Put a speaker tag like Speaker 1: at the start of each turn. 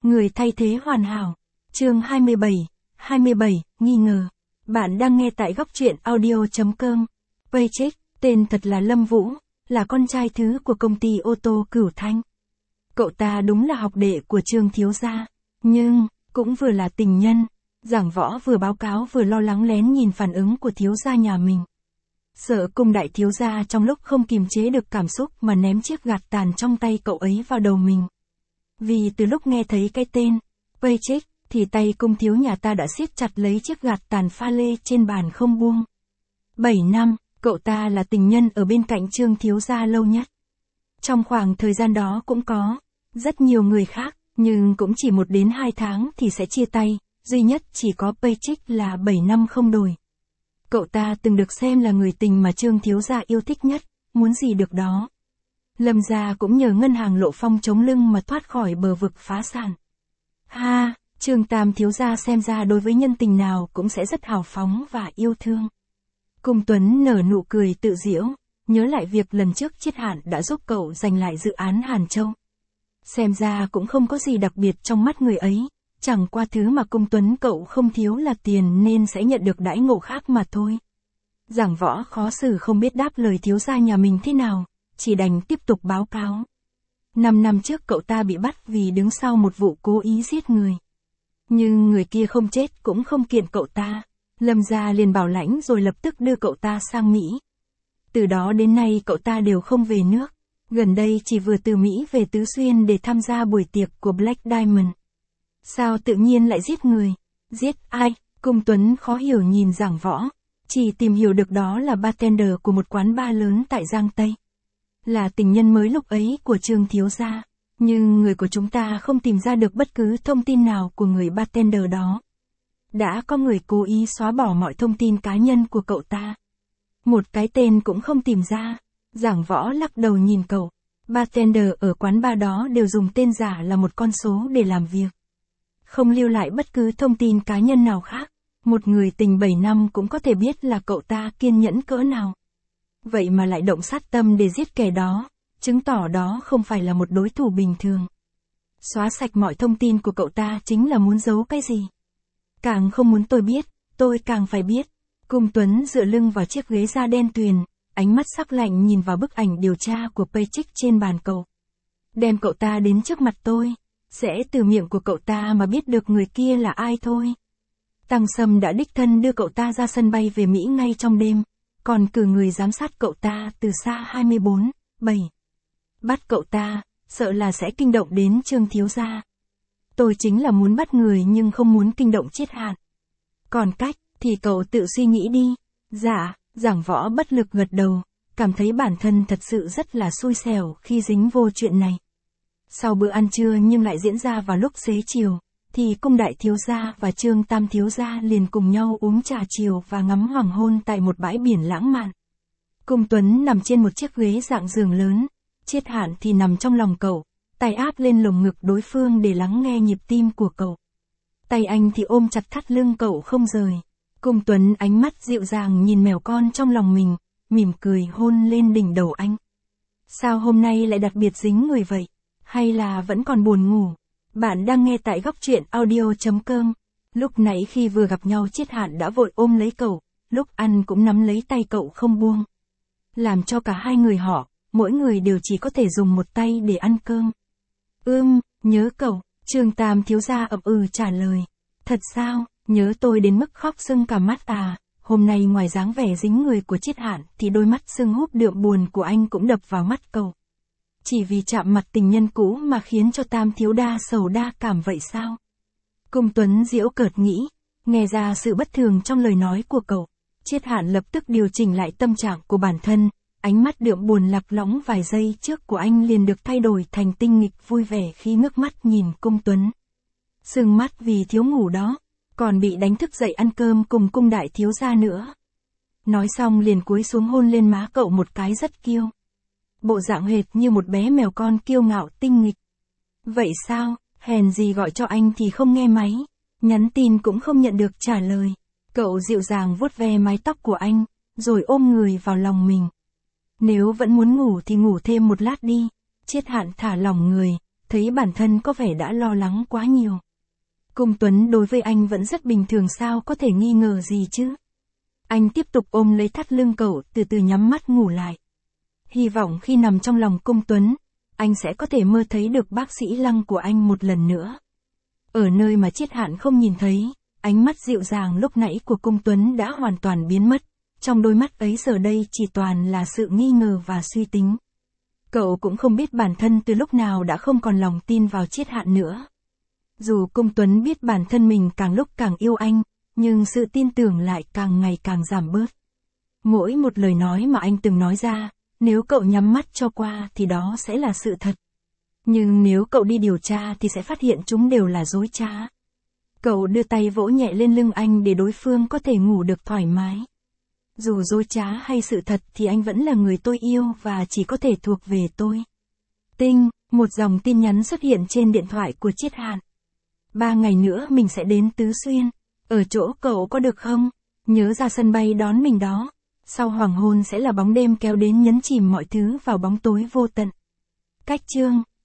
Speaker 1: Người thay thế hoàn hảo. Chương 27, nghi ngờ. Bạn đang nghe tại góc truyện audio.com. Paycheck, tên thật là Lâm Vũ, là con trai thứ của công ty ô tô Cửu Thanh. Cậu ta đúng là học đệ của Trương thiếu gia, nhưng cũng vừa là tình nhân. Giảng Võ vừa báo cáo vừa lo lắng lén nhìn phản ứng của thiếu gia nhà mình. Sợ Cung đại thiếu gia trong lúc không kiềm chế được cảm xúc mà ném chiếc gạt tàn trong tay cậu ấy vào đầu mình. Vì từ lúc nghe thấy cái tên Paycheck thì tay Cung thiếu nhà ta đã siết chặt lấy chiếc gạt tàn pha lê trên bàn không buông. 7 năm, cậu ta là tình nhân ở bên cạnh Trương thiếu gia lâu nhất. Trong khoảng thời gian đó cũng có rất nhiều người khác, nhưng cũng chỉ 1 đến 2 tháng thì sẽ chia tay, duy nhất chỉ có Paycheck là 7 năm không đổi. Cậu ta từng được xem là người tình mà Trương thiếu gia yêu thích nhất, muốn gì được đó. Lâm gia cũng nhờ ngân hàng Lộ Phong chống lưng mà thoát khỏi bờ vực phá sản. Ha, Trương Tam thiếu gia xem ra đối với nhân tình nào cũng sẽ rất hào phóng và yêu thương. Cung Tuấn nở nụ cười tự giễu, nhớ lại việc lần trước Chiết Hạn đã giúp cậu giành lại dự án Hàn Châu. Xem ra cũng không có gì đặc biệt trong mắt người ấy, chẳng qua thứ mà Cung Tuấn cậu không thiếu là tiền nên sẽ nhận được đãi ngộ khác mà thôi. Giảng Võ khó xử không biết đáp lời thiếu gia nhà mình thế nào, chỉ đành tiếp tục báo cáo. 5 năm trước cậu ta bị bắt vì đứng sau một vụ cố ý giết người. Nhưng người kia không chết cũng không kiện cậu ta. Lâm gia liền bảo lãnh rồi lập tức đưa cậu ta sang Mỹ. Từ đó đến nay cậu ta đều không về nước. Gần đây chỉ vừa từ Mỹ về Tứ Xuyên để tham gia buổi tiệc của Black Diamond. Sao tự nhiên lại giết người? Giết ai? Cung Tuấn khó hiểu nhìn Giảng Võ. Chỉ tìm hiểu được đó là bartender của một quán bar lớn tại Giang Tây. Là tình nhân mới lúc ấy của Trương thiếu gia. Nhưng người của chúng ta không tìm ra được bất cứ thông tin nào của người bartender đó. Đã có người cố ý xóa bỏ mọi thông tin cá nhân của cậu ta. Một cái tên cũng không tìm ra. Giảng Võ lắc đầu nhìn cậu. Bartender ở quán bar đó đều dùng tên giả là một con số để làm việc. Không lưu lại bất cứ thông tin cá nhân nào khác. Một người tình 7 năm cũng có thể biết là cậu ta kiên nhẫn cỡ nào. Vậy mà lại động sát tâm để giết kẻ đó, chứng tỏ đó không phải là một đối thủ bình thường. Xóa sạch mọi thông tin của cậu ta chính là muốn giấu cái gì? Càng không muốn tôi biết, tôi càng phải biết. Cung Tuấn dựa lưng vào chiếc ghế da đen tuyền, ánh mắt sắc lạnh nhìn vào bức ảnh điều tra của Paycheck trên bàn cậu. Đem cậu ta đến trước mặt tôi, sẽ từ miệng của cậu ta mà biết được người kia là ai thôi. Tăng Sâm đã đích thân đưa cậu ta ra sân bay về Mỹ ngay trong đêm, còn cử người giám sát cậu ta từ xa 24/7. Bắt cậu ta, sợ là sẽ kinh động đến Trương thiếu gia. Tôi chính là muốn bắt người nhưng không muốn kinh động Chiết Hạn. Còn cách, thì cậu tự suy nghĩ đi. Dạ, Giảng Võ bất lực gật đầu, cảm thấy bản thân thật sự rất là xui xẻo khi dính vô chuyện này. Sau bữa ăn trưa nhưng lại diễn ra vào lúc xế chiều, thì Cung đại thiếu gia và Trương Tam thiếu gia liền cùng nhau uống trà chiều và ngắm hoàng hôn tại một bãi biển lãng mạn. Cung Tuấn nằm trên một chiếc ghế dạng giường lớn, Chiết Hạn thì nằm trong lòng cậu, tay áp lên lồng ngực đối phương để lắng nghe nhịp tim của cậu. Tay anh thì ôm chặt thắt lưng cậu không rời. Cung Tuấn ánh mắt dịu dàng nhìn mèo con trong lòng mình, mỉm cười hôn lên đỉnh đầu anh. Sao hôm nay lại đặc biệt dính người vậy? Hay là vẫn còn buồn ngủ? Bạn đang nghe tại góc truyện audio.com. Lúc nãy khi vừa gặp nhau Chiết Hạn đã vội ôm lấy cậu, lúc ăn cũng nắm lấy tay cậu không buông. Làm cho cả hai người họ, mỗi người đều chỉ có thể dùng một tay để ăn cơm. Nhớ cậu, Trương Tam thiếu gia ậm trả lời. Thật sao, nhớ tôi đến mức khóc sưng cả mắt à? Hôm nay ngoài dáng vẻ dính người của Chiết Hạn thì đôi mắt sưng húp đượm buồn của anh cũng đập vào mắt cậu. Chỉ vì chạm mặt tình nhân cũ mà khiến cho Tam thiếu đa sầu đa cảm vậy sao? Cung Tuấn giễu cợt nghĩ, nghe ra sự bất thường trong lời nói của cậu. Chiết Hạn lập tức điều chỉnh lại tâm trạng của bản thân, ánh mắt đượm buồn lạc lõng vài giây trước của anh liền được thay đổi thành tinh nghịch vui vẻ khi ngước mắt nhìn Cung Tuấn. Sưng mắt vì thiếu ngủ đó, còn bị đánh thức dậy ăn cơm cùng Cung đại thiếu gia nữa. Nói xong liền cúi xuống hôn lên má cậu một cái rất kiêu. Bộ dạng hệt như một bé mèo con kiêu ngạo tinh nghịch. Vậy sao, hèn gì gọi cho anh thì không nghe máy, nhắn tin cũng không nhận được trả lời. Cậu dịu dàng vuốt ve mái tóc của anh, rồi ôm người vào lòng mình. Nếu vẫn muốn ngủ thì ngủ thêm một lát đi. Chiết Hạn thả lỏng người, thấy bản thân có vẻ đã lo lắng quá nhiều. Cung Tuấn đối với anh vẫn rất bình thường, sao có thể nghi ngờ gì chứ? Anh tiếp tục ôm lấy thắt lưng cậu, từ từ nhắm mắt ngủ lại. Hy vọng khi nằm trong lòng Cung Tuấn, anh sẽ có thể mơ thấy được bác sĩ Lăng của anh một lần nữa. Ở nơi mà Triết Hạn không nhìn thấy, ánh mắt dịu dàng lúc nãy của Cung Tuấn đã hoàn toàn biến mất. Trong đôi mắt ấy giờ đây chỉ toàn là sự nghi ngờ và suy tính. Cậu cũng không biết bản thân từ lúc nào đã không còn lòng tin vào Triết Hạn nữa. Dù Cung Tuấn biết bản thân mình càng lúc càng yêu anh, nhưng sự tin tưởng lại càng ngày càng giảm bớt. Mỗi một lời nói mà anh từng nói ra, nếu cậu nhắm mắt cho qua thì đó sẽ là sự thật. Nhưng nếu cậu đi điều tra thì sẽ phát hiện chúng đều là dối trá. Cậu đưa tay vỗ nhẹ lên lưng anh để đối phương có thể ngủ được thoải mái. Dù dối trá hay sự thật thì anh vẫn là người tôi yêu và chỉ có thể thuộc về tôi. Tinh, một dòng tin nhắn xuất hiện trên điện thoại của Triết Hạn. 3 ngày nữa mình sẽ đến Tứ Xuyên. Ở chỗ cậu có được không? Nhớ ra sân bay đón mình đó. Sau hoàng hôn sẽ là bóng đêm kéo đến nhấn chìm mọi thứ vào bóng tối vô tận. Cách chương